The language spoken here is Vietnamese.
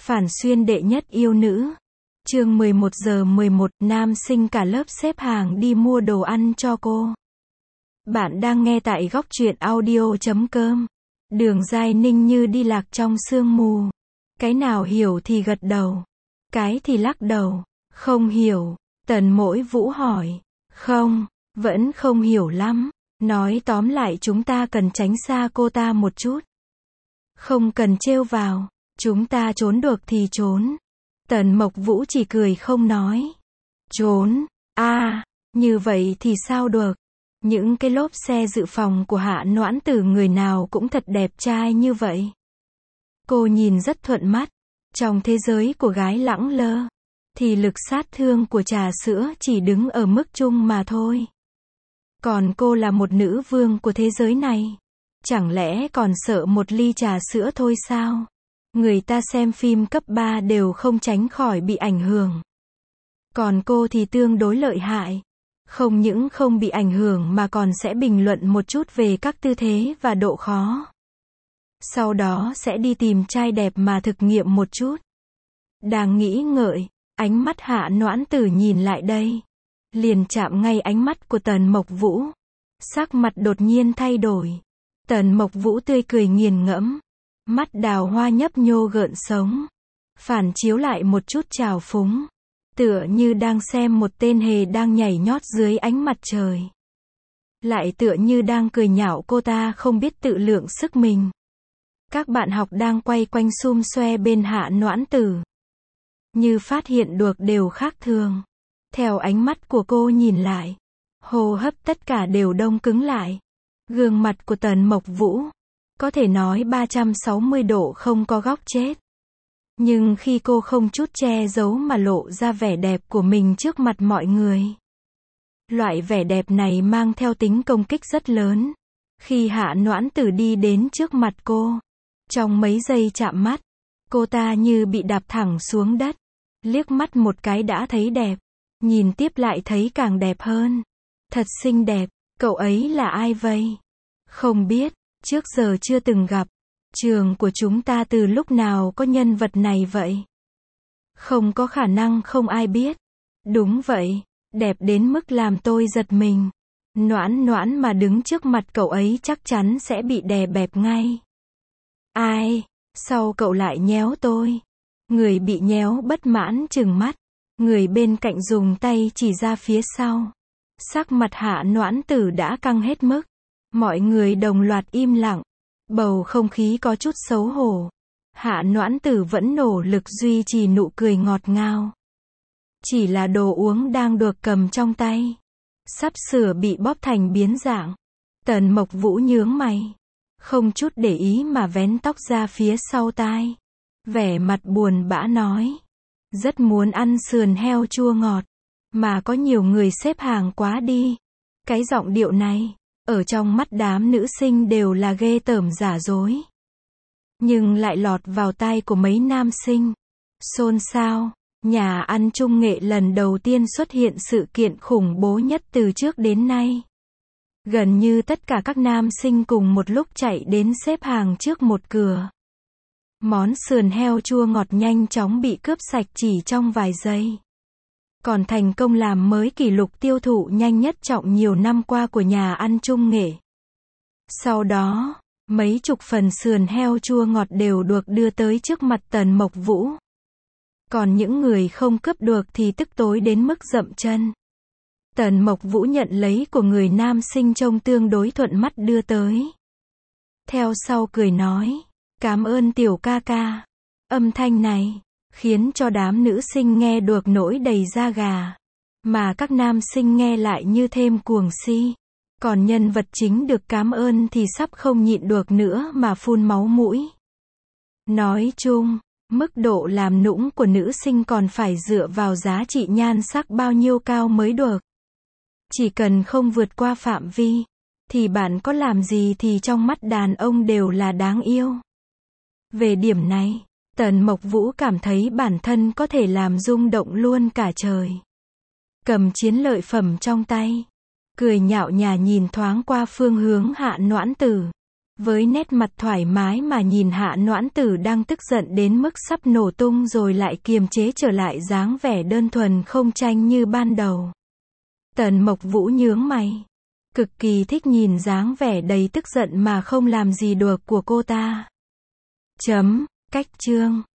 Phản xuyên đệ nhất yêu nữ. Chương 11 giờ 11, nam sinh cả lớp xếp hàng đi mua đồ ăn cho cô. Bạn đang nghe tại góc truyện audio.com. Đường Giai Ninh như đi lạc trong sương mù. Cái nào hiểu thì gật đầu, cái thì lắc đầu. Không hiểu. Tần Mỗi Vũ hỏi. Không, vẫn không hiểu lắm. Nói tóm lại chúng ta cần tránh xa cô ta một chút. Không cần trêu vào. Chúng ta trốn được thì trốn. Tần Mộc Vũ chỉ cười không nói. Trốn? Như vậy thì sao được? Những cái lốp xe dự phòng của Hạ Noãn Tử người nào cũng thật đẹp trai như vậy. Cô nhìn rất thuận mắt. Trong thế giới của gái lẳng lơ, thì lực sát thương của trà sữa chỉ đứng ở mức trung mà thôi. Còn cô là một nữ vương của thế giới này. Chẳng lẽ còn sợ một ly trà sữa thôi sao? Người ta xem phim cấp 3 đều không tránh khỏi bị ảnh hưởng. Còn cô thì tương đối lợi hại. Không những không bị ảnh hưởng mà còn sẽ bình luận một chút về các tư thế và độ khó. Sau đó sẽ đi tìm trai đẹp mà thực nghiệm một chút. Đang nghĩ ngợi, ánh mắt Hạ Noãn Tử nhìn lại đây. Liền chạm ngay ánh mắt của Tần Mộc Vũ. Sắc mặt đột nhiên thay đổi. Tần Mộc Vũ tươi cười nghiền ngẫm. Mắt đào hoa nhấp nhô gợn sống. Phản chiếu lại một chút trào phúng. Tựa như đang xem một tên hề đang nhảy nhót dưới ánh mặt trời. Lại tựa như đang cười nhạo cô ta không biết tự lượng sức mình. Các bạn học đang quay quanh xum xoe bên Hạ Noãn Tử. Như phát hiện được điều khác thường. Theo ánh mắt của cô nhìn lại. Hô hấp tất cả đều đông cứng lại. Gương mặt của Tần Mộc Vũ. Có thể nói 360 độ không có góc chết. Nhưng khi cô không chút che giấu mà lộ ra vẻ đẹp của mình trước mặt mọi người. Loại vẻ đẹp này mang theo tính công kích rất lớn. Khi Hạ Noãn Tử đi đến trước mặt cô. Trong mấy giây chạm mắt, cô ta như bị đạp thẳng xuống đất. Liếc mắt một cái đã thấy đẹp. Nhìn tiếp lại thấy càng đẹp hơn. Thật xinh đẹp, cậu ấy là ai vậy? Không biết, trước giờ chưa từng gặp. Trường của chúng ta từ lúc nào có nhân vật này vậy? Không có khả năng không ai biết. Đúng vậy, đẹp đến mức làm tôi giật mình. Noãn Noãn mà đứng trước mặt cậu ấy chắc chắn sẽ bị đè bẹp ngay. Ai? Sao cậu lại nhéo tôi? Người bị nhéo bất mãn trừng mắt. Người bên cạnh dùng tay chỉ ra phía sau. Sắc mặt Hạ Noãn Tử đã căng hết mức. Mọi người đồng loạt im lặng. Bầu không khí có chút xấu hổ. Hạ Noãn Tử vẫn nỗ lực duy trì nụ cười ngọt ngào. Chỉ là đồ uống đang được cầm trong tay. Sắp sửa bị bóp thành biến dạng. Tần Mộc Vũ nhướng mày. Không chút để ý mà vén tóc ra phía sau tai. Vẻ mặt buồn bã nói. Rất muốn ăn sườn heo chua ngọt. Mà có nhiều người xếp hàng quá đi. Cái giọng điệu này, ở trong mắt đám nữ sinh đều là ghê tởm giả dối. Nhưng lại lọt vào tai của mấy nam sinh. Xôn xao, nhà ăn Trung Nghệ lần đầu tiên xuất hiện sự kiện khủng bố nhất từ trước đến nay. Gần như tất cả các nam sinh cùng một lúc chạy đến xếp hàng trước một cửa. Món sườn heo chua ngọt nhanh chóng bị cướp sạch chỉ trong vài giây. Còn thành công làm mới kỷ lục tiêu thụ nhanh nhất trong nhiều năm qua của nhà ăn Trung Nghệ. Sau đó, mấy chục phần sườn heo chua ngọt đều được đưa tới trước mặt Tần Mộc Vũ. Còn những người không cướp được thì tức tối đến mức dậm chân. Tần Mộc Vũ nhận lấy của người nam sinh trông tương đối thuận mắt đưa tới. Theo sau cười nói, cảm ơn tiểu ca ca. Âm thanh này khiến cho đám nữ sinh nghe được nổi đầy da gà. Mà các nam sinh nghe lại như thêm cuồng si. Còn nhân vật chính được cảm ơn thì sắp không nhịn được nữa mà phun máu mũi. Nói chung, mức độ làm nũng của nữ sinh còn phải dựa vào giá trị nhan sắc bao nhiêu cao mới được. Chỉ cần không vượt qua phạm vi, thì bạn có làm gì thì trong mắt đàn ông đều là đáng yêu. Về điểm này, Tần Mộc Vũ cảm thấy bản thân có thể làm rung động luôn cả trời. Cầm chiến lợi phẩm trong tay, cười nhạo nhả nhìn thoáng qua phương hướng Hạ Noãn Tử. Với nét mặt thoải mái mà nhìn Hạ Noãn Tử đang tức giận đến mức sắp nổ tung rồi lại kiềm chế trở lại dáng vẻ đơn thuần không tranh như ban đầu. Tần Mộc Vũ nhướng mày. Cực kỳ thích nhìn dáng vẻ đầy tức giận mà không làm gì được của cô ta. Cách chương